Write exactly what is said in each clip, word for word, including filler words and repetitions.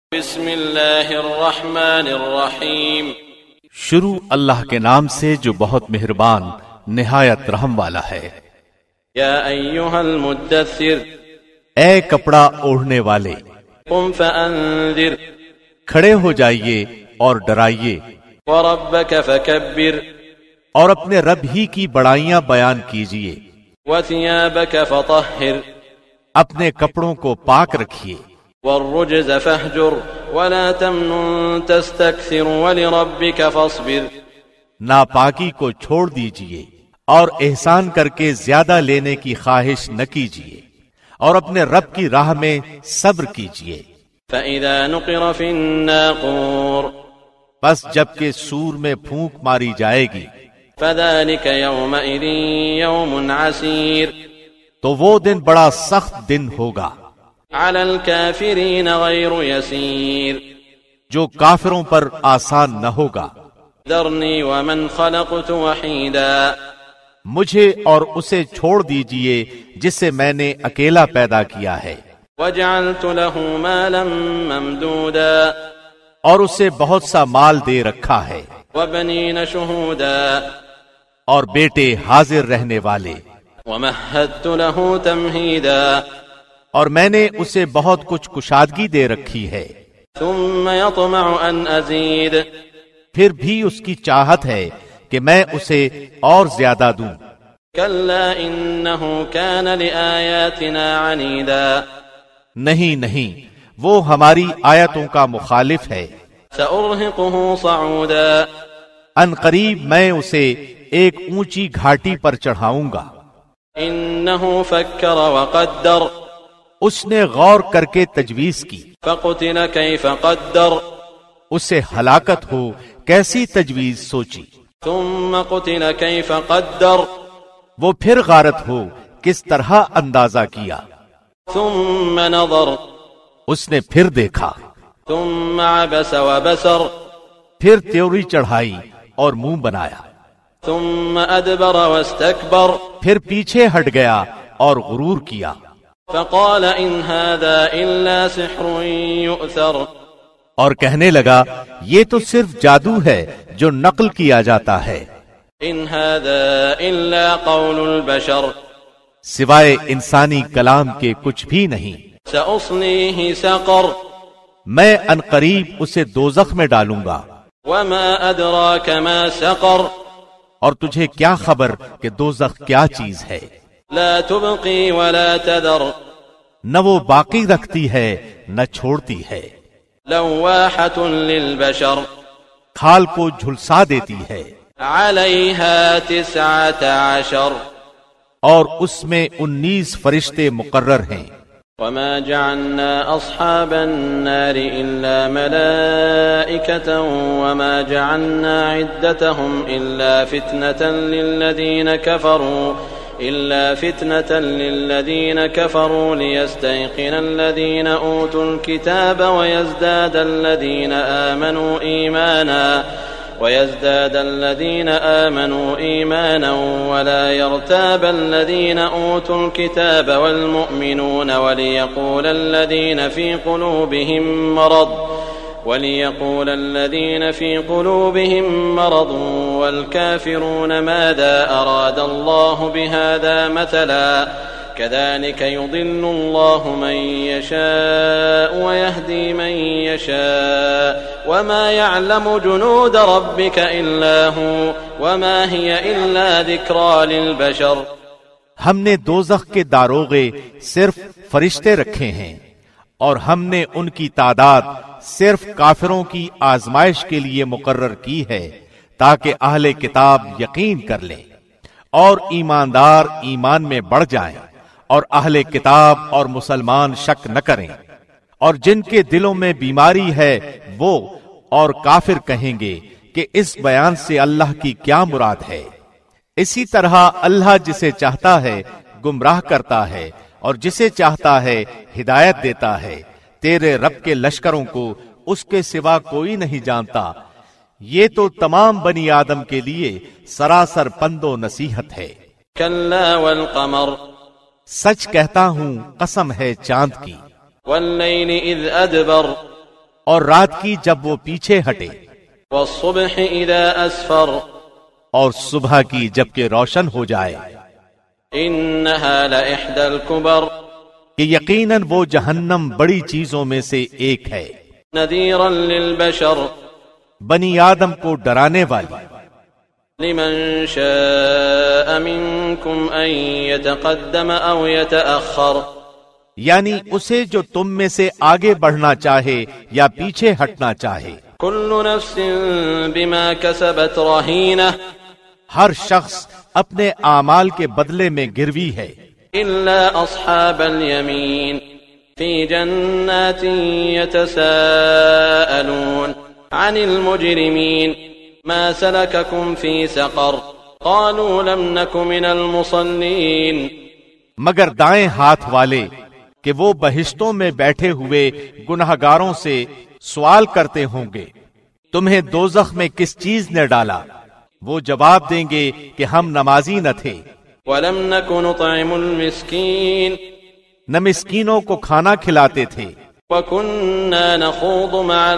بسم اللہ الرحمن الرحیم، شروع اللہ کے نام سے جو بہت مہربان نہایت رحم والا ہے۔ یا ایھا المدثر، اے کپڑا اوڑھنے والے، قم فانذر، کھڑے ہو جائیے اور ڈرائیے، وربک فکبر، اور اپنے رب ہی کی بڑائیاں بیان کیجیے، وثیابک فطہر، اپنے کپڑوں کو پاک رکھیے، والرجز فاہجر، ولا تمنن تستکثر، ولربک فاصبر، ناپاکی کو چھوڑ دیجیے اور احسان کر کے زیادہ لینے کی خواہش نہ کیجیے، اور اپنے رب کی راہ میں صبر کیجیے۔ فإذا نقر في الناقور، پس جب کہ سور میں پھونک ماری جائے گی، فذلك يومئذ يوم عسير، تو وہ دن بڑا سخت دن ہوگا، على الكافرين غير يسير، جو کافروں پر آسان نہ ہوگا۔ ذرني ومن خلقت وحيدا، مجھے اور اسے چھوڑ دیجئے جسے میں نے اکیلا پیدا کیا ہے، وجعلت له مالا ممدودا، اور اسے بہت سا مال دے رکھا ہے، وبنين شهودا، اور بیٹے حاضر رہنے والے، ومهدت له تمهيدا، اور میں نے اسے بہت کچھ کشادگی دے رکھی ہے، ثم يطمع ان ازيد، پھر بھی اس کی چاہت ہے کہ میں اسے اور زیادہ دوں۔ كلا انه كان لآياتنا عنيدا، نہیں نہیں، وہ ہماری آیتوں کا مخالف ہے۔ سأرهقه صعودا، ان قریب میں اسے ایک اونچی گھاٹی پر چڑھاؤں گا۔ انه فكر وقدر، اس نے غور کر کے تجویز کی، فقتل كيف قدر، اسے ہلاکت ہو کیسی تجویز سوچی، ثم قتل كيف قدر، وہ پھر غارت ہو کس طرح اندازہ کیا، ثم نظر، اس نے پھر دیکھا، ثم عبس وبسر، پھر تیوری چڑھائی اور منہ بنایا، ثم ادبر واستكبر، پھر پیچھے ہٹ گیا اور غرور کیا، فقال ان هذا الا سحر يؤثر، اور کہنے لگا یہ تو صرف جادو ہے جو نقل کیا جاتا ہے، ان هذا الا قول البشر، سوائے انسانی کلام کے کچھ بھی نہیں۔ سأصليه سقر، میں عنقریب اسے دوزخ میں ڈالوں گا۔ وما ادراك ما سقر، اور تجھے کیا خبر کہ دوزخ کیا چیز ہے؟ لا تبقي ولا تذر، نہ وہ باقی رکھتی ہے نہ چھوڑتی ہے، لواحة للبشر، کھال کو جھلسا دیتی ہے، عليها تسعة عشر، اور اس میں انیس فرشتے مقرر ہیں۔ وما جعلنا أصحاب النار إلا ملائكة وما جعلنا عدتهم إلا فتنة للذين كفروا إلا فتنة للذين كفروا ليستيقن الذين أوتوا الكتاب ويزداد الذين آمنوا إيمانا ويزداد الذين آمنوا إيمانا ولا يرتاب الذين أوتوا الكتاب والمؤمنون وليقول الذين في قلوبهم مرض وليقول الذين في قلوبهم مرض والكافرون ماذا أراد الله بهذا مثلا كذلك يضل الله من يشاء ويهدي من يشاء وما يعلم جنود ربك إلا هو وما هي إلا ذكرى للبشر۔ ہم نے دوزخ کے داروغے صرف فرشتے رکھے ہیں، اور ہم نے ان کی تعداد صرف کافروں کی آزمائش کے لیے مقرر کی ہے تاکہ اہل کتاب یقین کر لیں اور ایماندار ایمان میں بڑھ جائیں، اور اہل کتاب اور مسلمان شک نہ کریں، اور جن کے دلوں میں بیماری ہے وہ اور کافر کہیں گے کہ اس بیان سے اللہ کی کیا مراد ہے۔ اسی طرح اللہ جسے چاہتا ہے گمراہ کرتا ہے اور جسے چاہتا ہے ہدایت دیتا ہے۔ تیرے رب کے لشکروں کو اس کے سوا کوئی نہیں جانتا۔ یہ تو تمام بنی آدم کے لیے سراسر پند و نصیحت ہے۔ کلا والقمر، سچ کہتا ہوں قسم ہے چاند کی، واللیل اذ ادبر، اور رات کی جب وہ پیچھے ہٹے، والصبح اذا اسفر، اور صبح کی جب کہ روشن ہو جائے، انها لإحدى الكبر، کہ یقیناً وہ جہنم بڑی چیزوں میں سے ایک ہے، نذيرا للبشر، بنی آدم کو ڈرانے والی، لمن شاء منكم ان يتقدم او يتأخر، یعنی اسے جو تم میں سے آگے بڑھنا چاہے یا پیچھے ہٹنا چاہے، كل نفس بما كسبت رهينة، ہر شخص اپنے اعمال کے بدلے میں گروی ہے، إلا أصحاب اليمين في جنات يتساءلون عن المجرمين ما سلككم في سقر قالوا لم نك من المصلين، مگر دائیں ہاتھ والے کہ وہ بہشتوں میں بیٹھے ہوئے گنہگاروں سے سوال کرتے ہوں گے، تمہیں دوزخ میں کس چیز نے ڈالا؟ وہ جواب دیں گے کہ ہم نمازی نہ تھے، ولم نك نطعم المسكين، نہ مسکینوں کو کھانا کھلاتے تھے، وكنا نخوض مع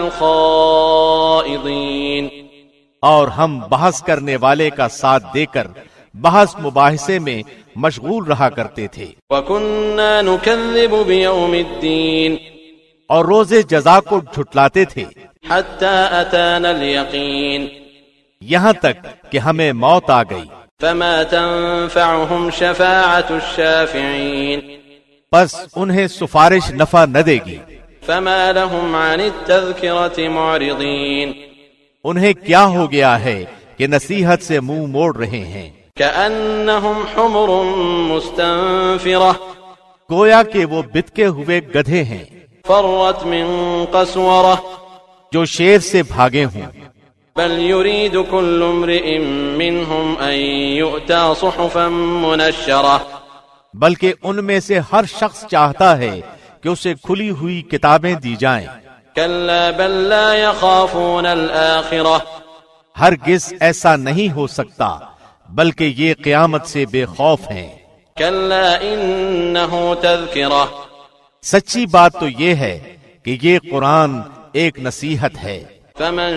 الخائضين، اور ہم بحث کرنے والے کا ساتھ دے کر بحث مباحثے میں مشغول رہا کرتے تھے، وكنا نكذب بيوم الدين، اور روز جزا کو جھٹلاتے تھے، حتى أتانا اليقين، یہاں تک کہ ہمیں موت آ گئی، فما تنفعهم شفاعة الشافعين، پس انہیں سفارش نفع نہ دے گی، فما لهم عن التذكرة معرضين، انہیں کیا ہو گیا ہے کہ نصیحت سے منہ موڑ رہے ہیں، كأنهم حمر مستنفرة، گویا کہ وہ بتکے ہوئے گدھے ہیں فرت من قسورة، جو شیر سے بھاگے ہوں، بل يريد كل امرئ منهم أن يؤتى صحفا منشرة، بلکہ ان میں سے ہر شخص چاہتا ہے کہ اسے کھلی ہوئی کتابیں دی جائیں، كلا بل لا يخافون الآخرة، ہرگز ایسا نہیں ہو سکتا بلکہ یہ قیامت سے بے خوف ہیں، كلا إنه تذكرة، سچی بات تو یہ ہے کہ یہ قرآن ایک نصیحت ہے، فمن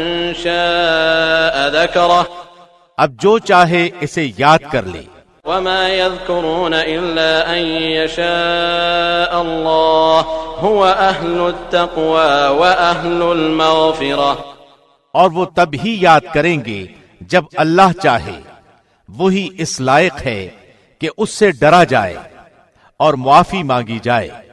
شاء ذكره، اب جو چاہے اسے یاد کر لے، وما يذكرون إلا أن يشاء الله هو أهل التقوى وأهل المغفرة، اور وہ تب ہی یاد کریں گے جب اللہ چاہے، وہی اس لائق ہے کہ اس سے ڈرا جائے اور معافی مانگی جائے۔